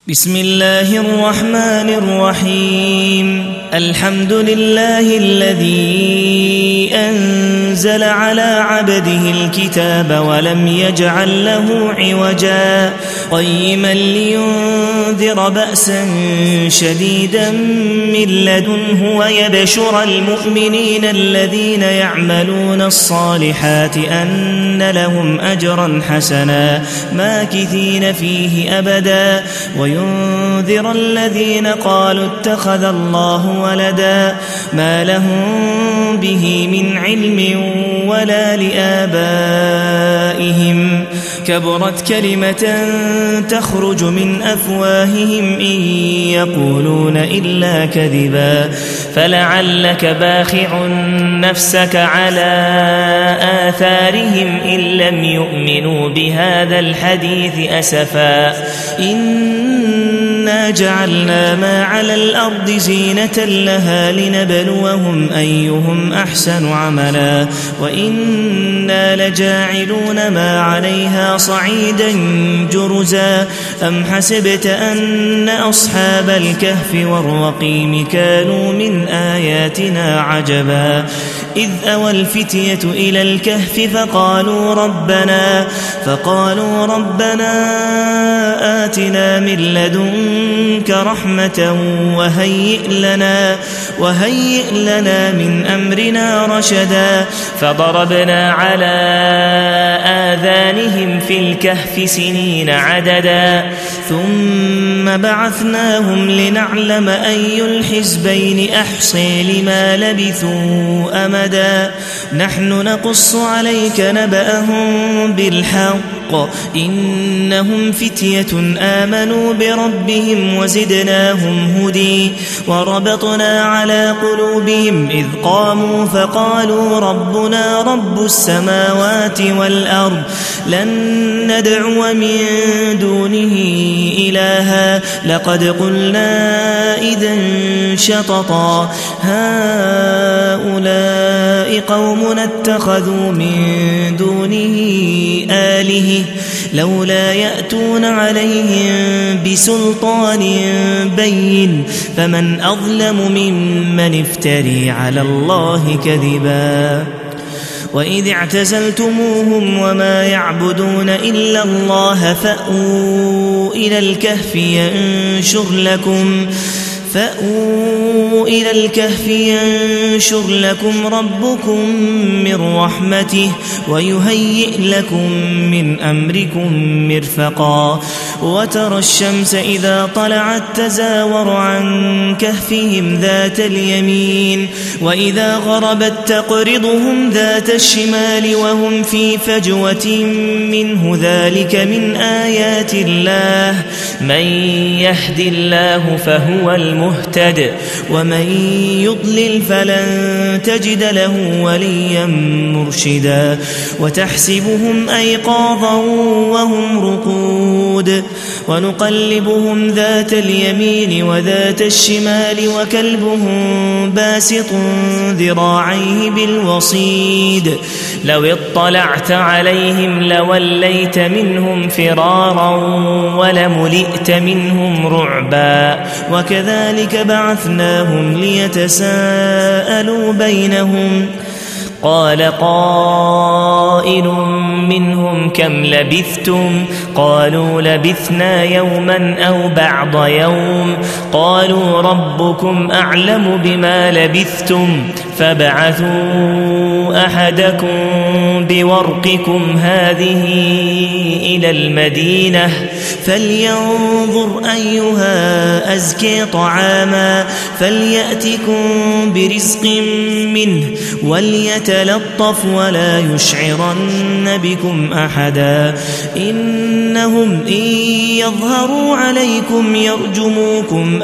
بسم الله الرحمن الرحيم الحمد لله الذي أنزل على عبده الكتاب ولم يجعل له عوجا قيما لينذر بأسا شديدا من لدنه ويبشر المؤمنين الذين يعملون الصالحات أن لهم أجرا حسنا ماكثين فيه أبدا وينذر الذين قالوا اتخذ الله ولدا ما لهم به من علم ولا لآبائهم كبرت كلمة تخرج من أفواههم إن يقولون إلا كذبا فلعلك باخع نفسك على آثارهم إن لم يؤمنوا بهذا الحديث أسفا إنا جعلنا ما على الأرض زينة لها لنبلوهم أيهم أحسن عملا وإنا لجاعلون ما عليها صعيدا جرزا أم حسبت أن أصحاب الكهف والرقيم كانوا من آياتنا عجبا إذ أوى الفتية إلى الكهف فقالوا ربنا آتنا من لدنك رحمة وهيئ لنا من أمرنا رشدا فضربنا على آذانهم في الكهف سنين عددا ثم بعثناهم لنعلم أي الحزبين أحصي لما لبثوا أمدا نحن نقص عليك نبأهم بالحق إنهم فتية آمنوا بربهم وزدناهم هدي وربطنا على قلوبهم إذ قاموا فقالوا ربنا رب السماوات والأرض لن ندعو من دونه إلها لقد قلنا إذا شططا هؤلاء قومنا اتخذوا من دونه آلهة لولا يأتون عليهم بسلطان بين فمن أظلم ممن افتري على الله كذبا وإذ اعتزلتموهم وما يعبدون إلا الله فأووا إلى الكهف ينشر لكم ربكم من رحمته ويهيئ لكم من أمركم مرفقا وترى الشمس إذا طلعت تزاور عن كهفهم ذات اليمين وإذا غربت تقرضهم ذات الشمال وهم في فجوة منه ذلك من آيات الله من يهد الله فهو المهتد ومن يضلل فلن تجد له وليا مرشدا وتحسبهم أيقاظا وهم رقود ونقلبهم ذات اليمين وذات الشمال وكلبهم باسط ذراعيه بالوصيد لو اطلعت عليهم لوليت منهم فرارا ولملئت منهم رعبا وكذلك بعثناهم ليتساءلوا بينهم قال قائل منهم كم لبثتم قالوا لبثنا يوما أو بعض يوم قالوا ربكم أعلم بما لبثتم فابعثوا أحدكم بورقكم هذه إلى المدينة فلينظر أيها أزكي طعاما فليأتكم برزق منه وليتلطف ولا يشعرن بكم أحدا إنهم إن يظهروا عليكم يرجموكم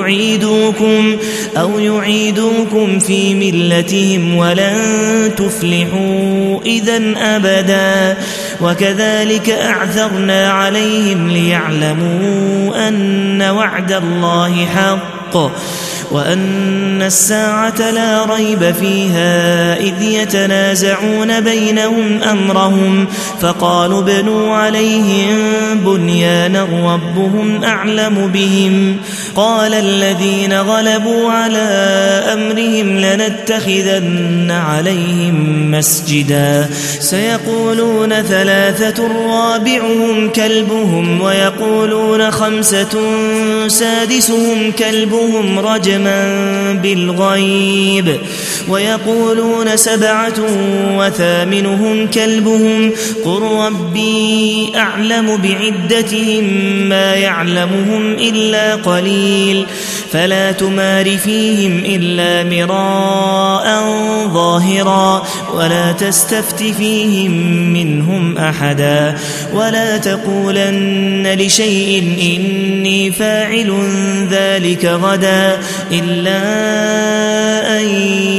أو يعيدوكم في ملتهم ولن تفلحوا إذن أبدا وكذلك أعثرنا عليهم ليعلموا أن وعد الله حق وأن الساعة لا ريب فيها إذ يتنازعون بينهم أمرهم فقالوا ابنوا عليهم بنيانا ربهم أعلم بهم قال الذين غلبوا على أمرهم لنتخذن عليهم مسجدا سيقولون 3 رابعهم كلبهم ويقولون 5 سادسهم كلبهم رجما بالغيب ويقولون 7 وثامنهم كلبهم قل ربي أعلم بعدتهم ما يعلمهم إلا قليل فلا تمار فيهم إلا مراء ظاهرا ولا تستفت فيهم منهم أحدا ولا تقولن لشيء إني فاعل ذلك غدا إلا أن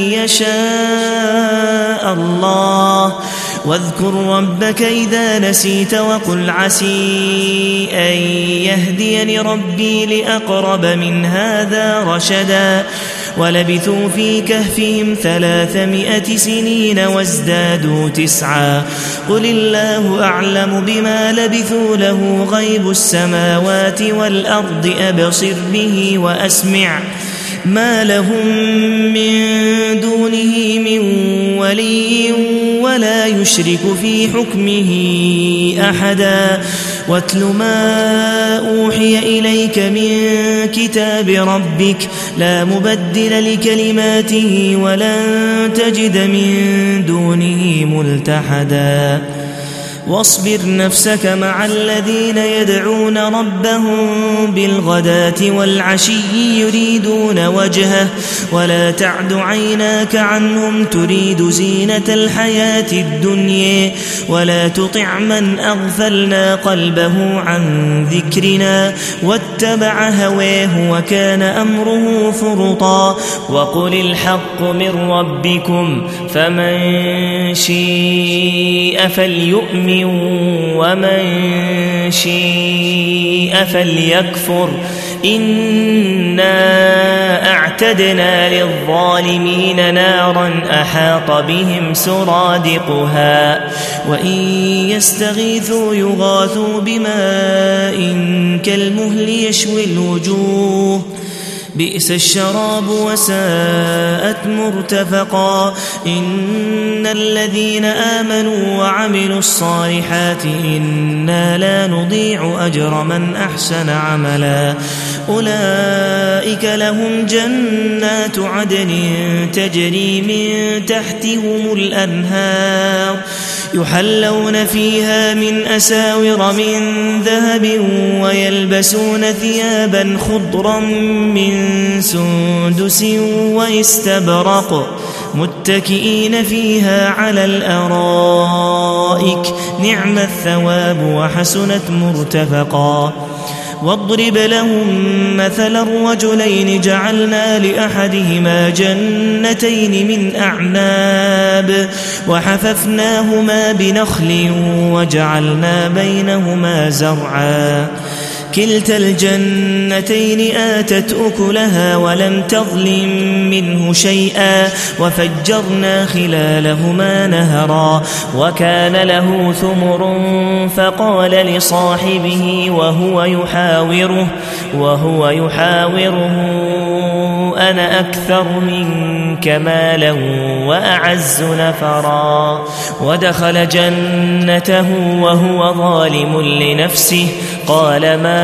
يشاء الله واذكر ربك إذا نسيت وقل عسي أن يهديني ربي لأقرب من هذا رشدا ولبثوا في كهفهم 300 سنين وازدادوا 9 قل الله أعلم بما لبثوا له غيب السماوات والأرض أبصر به وأسمع ما لهم من دونه من ولي ولا يشرك في حكمه أحدا واتل ما أوحي إليك من كتاب ربك لا مبدل لكلماته ولن تجد من دونه ملتحدا واصبر نفسك مع الذين يدعون ربهم بالغداة والعشي يريدون وجهه ولا تعد عيناك عنهم تريد زينة الحياة الدنيا ولا تطع من أغفلنا قلبه عن ذكرنا واتبع هواه وكان أمره فرطا وقل الحق من ربكم فمن شيء فليؤمن ومن شيء فليكفر إنا أعتدنا للظالمين نارا أحاط بهم سرادقها وإن يستغيثوا يغاثوا بماء كالمهل يشوي الوجوه بئس الشراب وساءت مرتفقا إن الذين آمنوا وعملوا الصالحات إنا لا نضيع أجر من أحسن عملا أولئك لهم جنات عدن تجري من تحتهم الأنهار يحلون فيها من أساور من ذهب ويلبسون ثيابا خضرا من سندس واستبرق متكئين فيها على الأرائك نعم الثواب وحسنت مرتفقا واضرب لهم مثلا الرجلين جعلنا لأحدهما جنتين من أعناب وحففناهما بنخل وجعلنا بينهما زرعا كلتا الجنتين آتت أكلها ولم تظلم منه شيئا وفجرنا خلالهما نهرا وكان له ثمر فقال لصاحبه وهو يحاوره أنا أكثر منك مالا وأعز نفرا ودخل جنته وهو ظالم لنفسه قال ما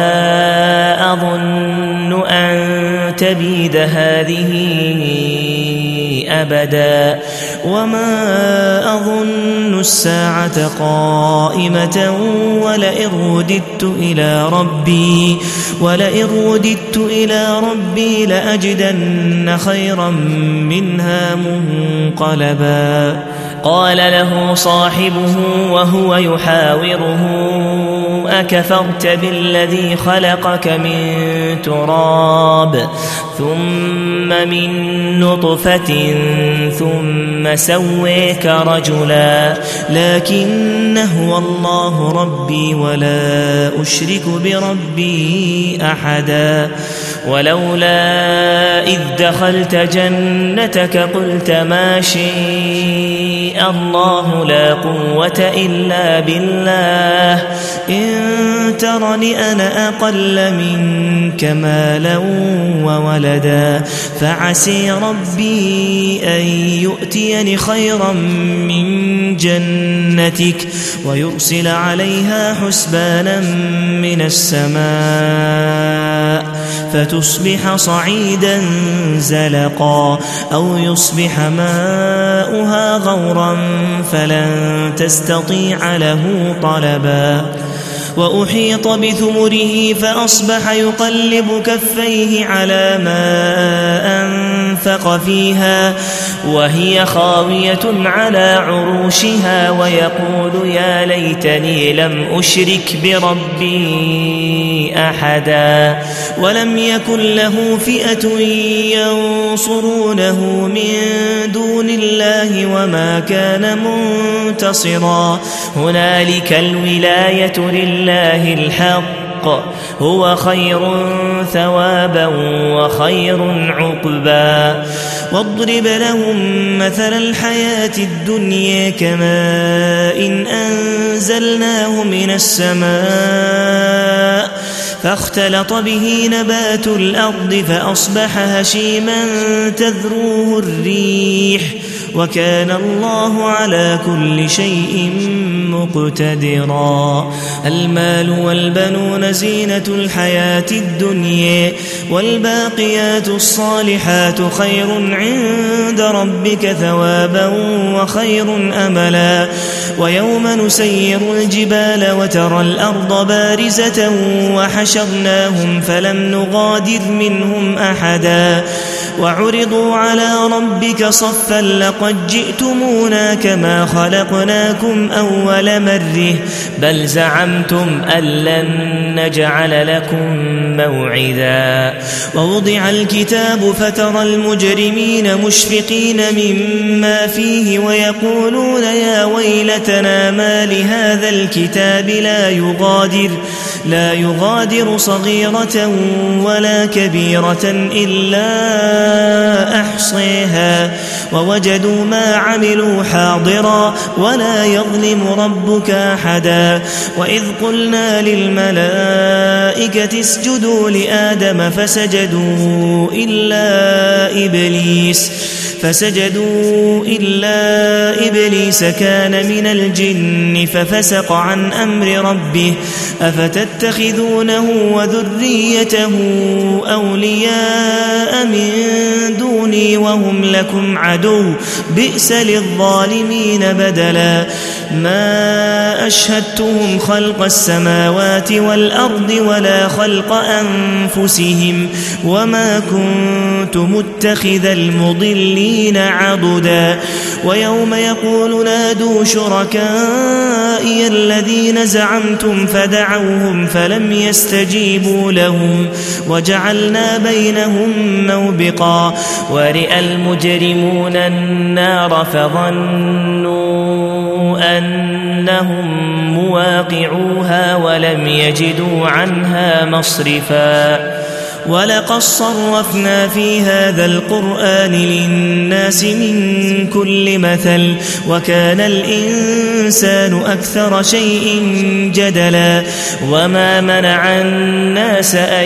أظن أن تبيد هذه أبدا وما أظن الساعة قائمة ولئن رددت إلى ربي لأجدن خيرا منها منقلبا قال له صاحبه وهو يحاوره أكفرت بالذي خلقك من تراب ثم من نطفة ثم سويك رجلا لكن هو الله ربي ولا أشرك بربي أحدا ولولا إذ دخلت جنتك قلت ما شاء الله لا قوة إلا بالله إن ترني أنا أقل منك مالا وولدا فعسي ربي أن يؤتيني خيرا من جنتك ويرسل عليها حسبانا من السماء فتصبح صعيدا زلقا أو يصبح ماؤها غورا فلن تستطيع له طلبا وأحيط بثمره فأصبح يقلب كفيه على ما أنفق فيها وهي خاوية على عروشها ويقول يا ليتني لم أشرك بربي أحدا ولم يكن له فئة ينصرونه من دون الله وما كان منتصرا هنالك الولاية لله الحق هو خير ثوابا وخير عقبا واضرب لهم مثل الحياة الدنيا كماء أنزلناه من السماء فاختلط به نبات الأرض فأصبح هشيما تذروه الريح وكان الله على كل شيء مقتدرا المال والبنون زينة الحياة الدنيا والباقيات الصالحات خير عند ربك ثوابا وخير أملا ويوم نسير الجبال وترى الأرض بارزة وحشرناهم فلم نغادر منهم أحدا وعرضوا على ربك صفا لقد جئتمونا كما خلقناكم أول مرة بل زعمتم أن لن نجعل لكم موعدا ووضع الكتاب فترى المجرمين مشفقين مما فيه ويقولون يا ويلتنا ما لهذا الكتاب لا يغادر صغيرة ولا كبيرة إلا أحصيها ووجدوا ما عملوا حاضرا ولا يظلم ربك أحدا وإذ قلنا للملائكة اسجدوا لآدم فسجدوا إلا إبليس كان من الجن ففسق عن أمر ربه أفتتخذونه وذريته أولياء من دوني وهم لكم عدو بئس للظالمين بدلا ما أشهدتهم خلق السماوات والأرض ولا خلق أنفسهم وما كنت متخذ المضلين عضدا ويوم يقول نادوا شركائي الذين زعمتم فدعوهم فلم يستجيبوا لهم وجعلنا بينهم موبقا ورئ المجرمون النار فظنوا أنهم مواقعوها ولم يجدوا عنها مصرفا ولقد صرفنا في هذا القرآن للناس من كل مثل وكان الإنسان أكثر شيء جدلا وما منع الناس أن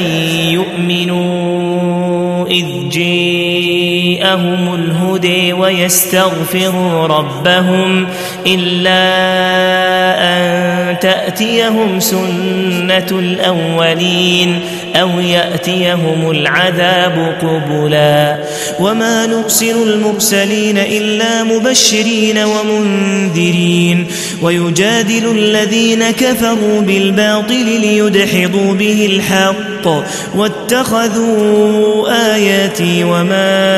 يؤمنوا إذ جاءهم الهدى ويستغفروا ربهم إلا أن تأتيهم سنة الأولين أو يأتيهم العذاب قبلا وما نرسل المرسلين إلا مبشرين ومنذرين ويجادل الذين كفروا بالباطل ليدحضوا به الحق واتخذوا آياتي وما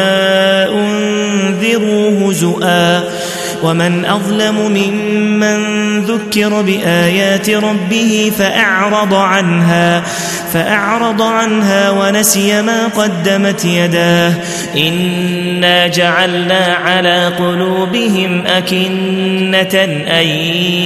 أنذروا هزؤا ومن أظلم ممن ذكر بآيات ربه فأعرض عنها ونسي ما قدمت يداه إنا جعلنا على قلوبهم أكنة أن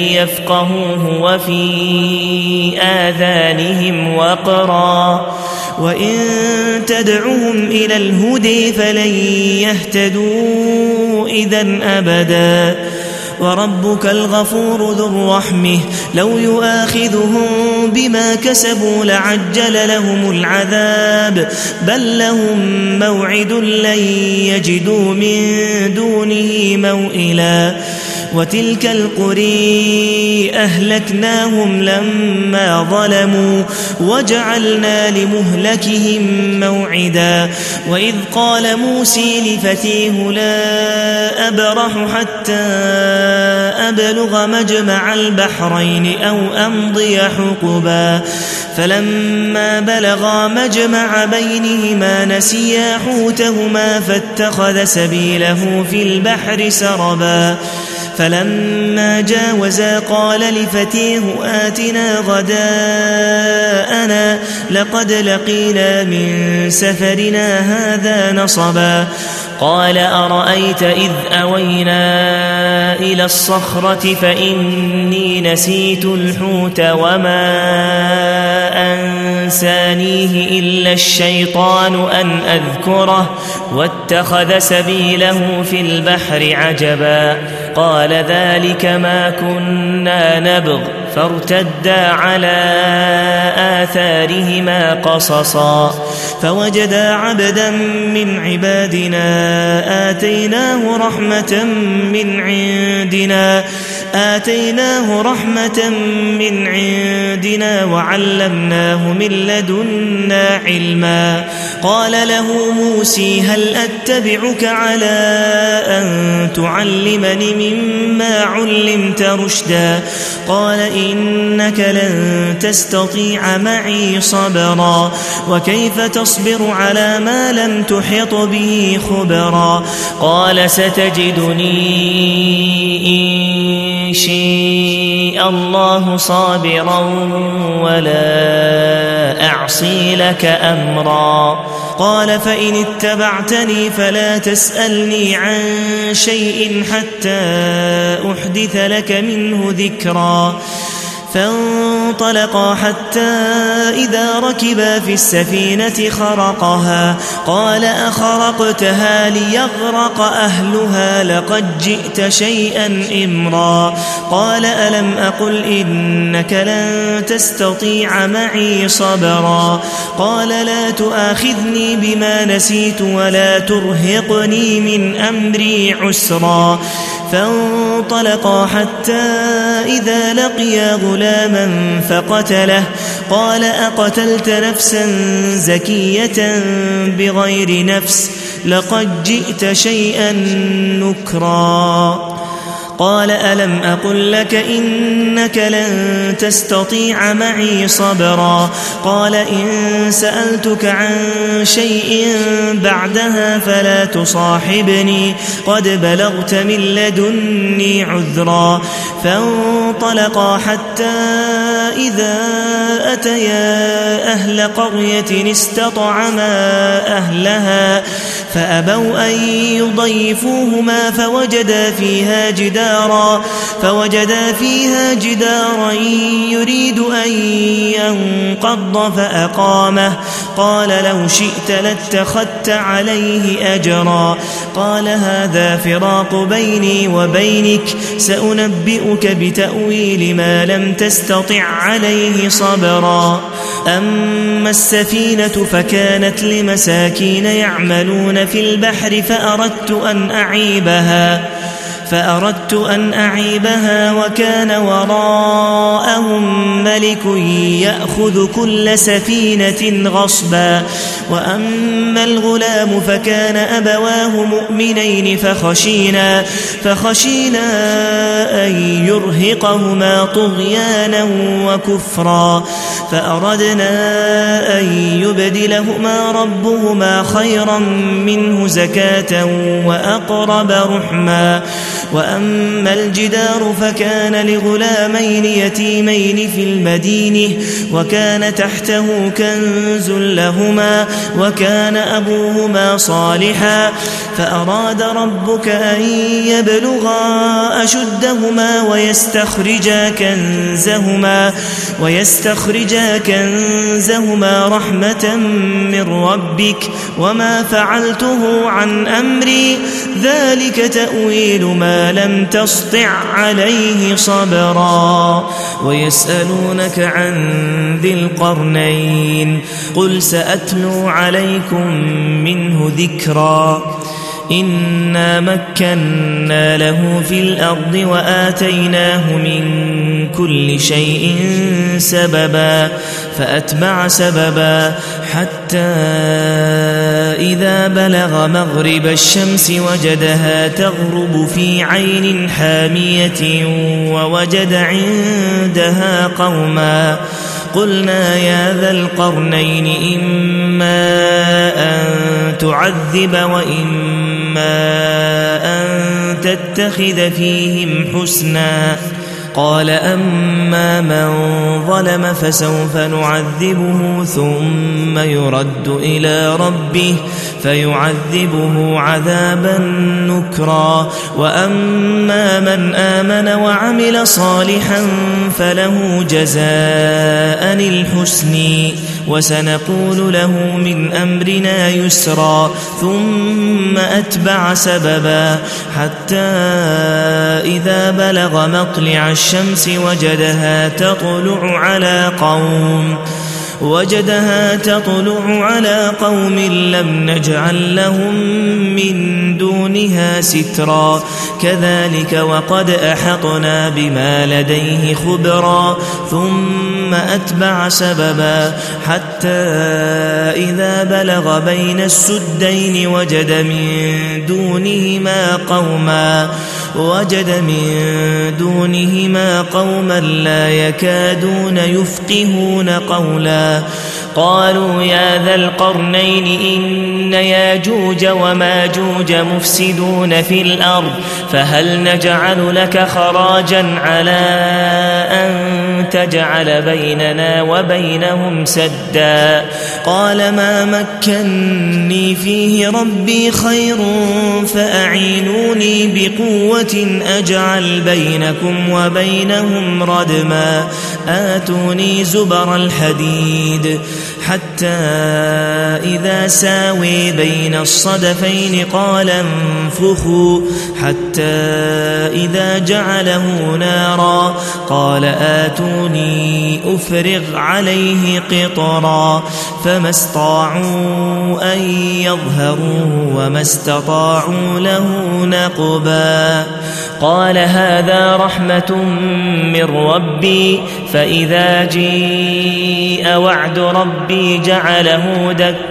يفقهوه وفي آذانهم وقرا وإن تدعهم إلى الهدى فلن يهتدوا إذن أبدا وربك الغفور ذو الرحمة لو يؤاخذهم بما كسبوا لعجل لهم العذاب بل لهم موعد لن يجدوا من دونه موئلا وتلك القرى أهلكناهم لما ظلموا وجعلنا لمهلكهم موعدا وإذ قال موسى لفتيه لا أبرح حتى أبلغ مجمع البحرين أو أمضي حقبا فلما بلغا مجمع بينهما نسيا حوتهما فاتخذ سبيله في البحر سربا فلما جاوزا قال لفتيه آتنا غداءنا لقد لقينا من سفرنا هذا نصبا قال أرأيت إذ أوينا إلى الصخرة فإني نسيت الحوت وما أنسانيه إلا الشيطان أن أذكره واتخذ سبيله في البحر عجبا قال ذلك ما كنا نبغ فارتدا على آثارهما قصصا فوجدا عبدا من عبادنا آتيناه رحمة من عندنا وعلمناه من لدنا علما قال له موسى هل أتبعك على أن تعلمني مما علمت رشدا قال إنك لن تستطيع معي صبرا وكيف تصبر على ما لم تحط به خبرا قال ستجدني إن شاء الله صابرا ولا أعصي لك أمرا قال فإن اتبعتني فلا تسألني عن شيء حتى أحدث لك منه ذكرا فانطلقا حتى إذا ركبا في السفينة خرقها قال أخرقتها ليغرق أهلها لقد جئت شيئا إمرا قال ألم أقل إنك لن تستطيع معي صبرا قال لا تؤاخذني بما نسيت ولا ترهقني من أمري عسرا فانطلقا حتى إذا لقيا غلاما فقتله قال أقتلت نفسا زكية بغير نفس لقد جئت شيئا نكرا قال ألم أقل لك إنك لن تستطيع معي صبرا قال إن سألتك عن شيء بعدها فلا تصاحبني قد بلغت من لدني عذرا فانطلقا حتى إذا أتيا أهل قرية استطعما أهلها فأبوا أن يضيفوهما فوجدا فيها جدارا يريد أن ينقض فأقامه قال لو شئت لاتخذت عليه أجرا قال هذا فراق بيني وبينك سأنبئك بتأويل ما لم تستطع عليه صبرا أما السفينة فكانت لمساكين يعملون في البحر فأردت أن أعيبها وكان وراءهم ملك يأخذ كل سفينة غصبا وأما الغلام فكان أبواه مؤمنين فخشينا أن يرهقهما طغيانا وكفرا فأردنا أن يبدلهما ربهما خيرا منه زكاة وأقرب رحما وأما الجدار فكان لغلامين يتيمين في المدينة وكان تحته كنز لهما وكان أبوهما صالحا فأراد ربك أن يبلغا أشدهما ويستخرجا كنزهما رحمة من ربك وما فعلته عن أمري ذلك تأويل ما لم تسطع عليه صبرا ويسألونك عن ذي القرنين قل سأتلو عليكم منه ذكرا إنا مكنا له في الأرض وآتيناه من كل شيء سببا فأتبع سببا حتى إذا بلغ مغرب الشمس وجدها تغرب في عين حامية ووجد عندها قوما قلنا يا ذا القرنين إما أن تعذب وإما أن تتخذ فيهم حسنا قال أما من ظلم فسوف نعذبه ثم يرد إلى ربه فيعذبه عذابا نكرا وأما من آمن وعمل صالحا فله جزاء الحسن وسنقول له من أمرنا يسرا ثم أتبع سببا حتى إذا بلغ مطلع الشمس وجدها تطلع على قوم لم نجعل لهم من دونها سترا كذلك وقد أحطنا بما لديه خبرا ثم أتبع سببا حتى إذا بلغ بين السدين وجد من دونهما قوما لا يكادون يفقهون قولا قالوا يا ذا القرنين إن ياجوج وماجوج مفسدون في الأرض فهل نجعل لك خراجا على أن تجعل بيننا وبينهم سدا قال ما مكني فيه ربي خير فأعينوني بقوة أجعل بينكم وبينهم ردما آتوني زبر الحديد حتى إذا ساوي بين الصدفين قال انفخوا حتى إذا جعله نارا قال آتوني أفرغ عليه قطرا فما استطاعوا أن يظهروه وما استطاعوا له نقبا قال هذا رحمة من ربي فإذا جيء وعد ربي جعله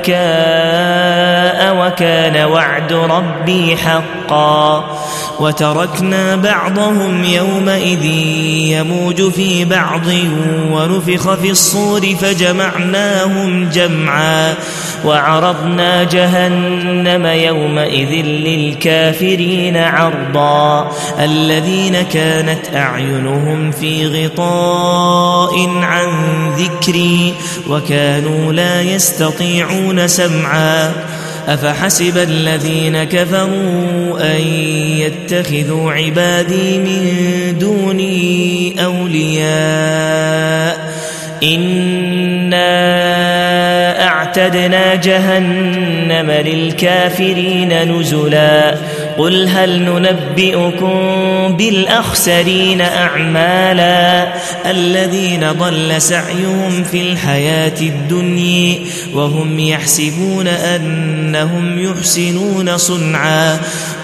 دكاء وكان وعد ربي حقا وتركنا بعضهم يومئذ يموج في بعض ونفخ في الصور فجمعناهم جمعا وعرضنا جهنم يومئذ للكافرين عرضا الذين كانت أعينهم في غطاء عن ذكري وكانوا لا يستطيعون سمعا أفحسب الذين كفروا أن يتخذوا عبادي من دوني أولياء إنا أعتدنا جهنم للكافرين نزلا قل هل ننبئكم بالأخسرين أعمالا الذين ضل سعيهم في الحياة الدنيا وهم يحسبون أنهم يحسنون صنعا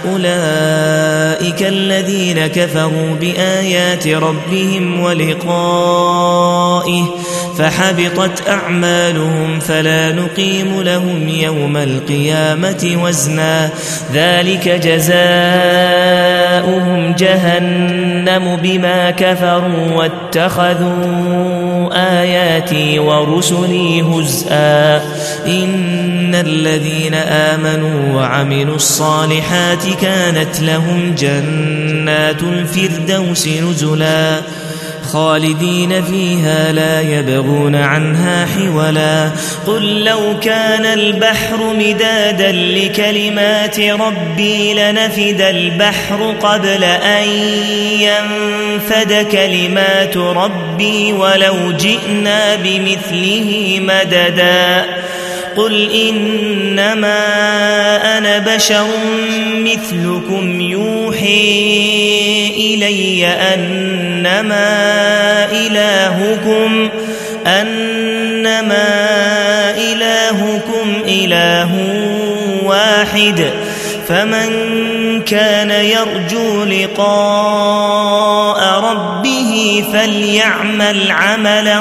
أولئك الذين كفروا بآيات ربهم ولقائه فحبطت أعمالهم فلا نقيم لهم يوم القيامة وزنا ذلك جزاؤهم جهنم بما كفروا واتخذوا آياتي ورسلي هزءا إن الذين آمنوا وعملوا الصالحات كانت لهم جنات الفردوس نزلا خالدين فيها لا يبغون عنها حولا قل لو كان البحر مدادا لكلمات ربي لنفد البحر قبل أن ينفد كلمات ربي ولو جئنا بمثله مددا قل إنما أنا بشر مثلكم يوحي إلي أنما إلهكم إله واحد فمن كان يرجو لقاء ربه فليعمل عملا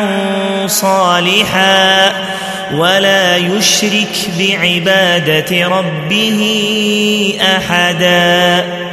صالحا ولا يشرك بعبادة ربه أحدا